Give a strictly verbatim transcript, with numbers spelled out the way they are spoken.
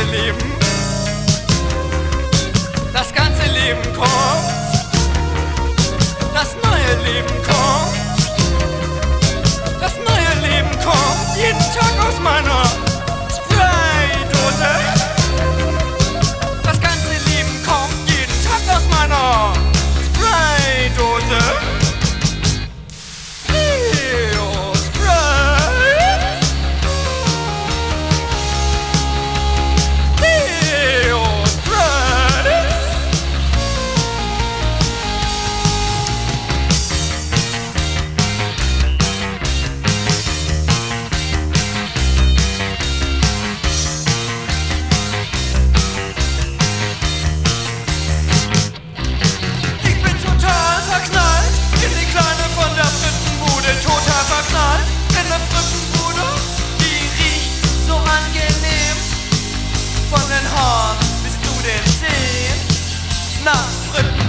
ganze Leben, das ganze Leben kommt, das neue Leben kommt, das neue Leben kommt jeden Tag aus meiner Spraydose. Das ganze Leben kommt jeden Tag aus meiner Spraydose. Deo Spray, Deo Spray. Ich bin total verknallt in die Kleine von der Frittenbude, total verknallt in der Frittenbude. Die riecht so angenehm, von den Haaren bis zu den Zehen nach Fritten.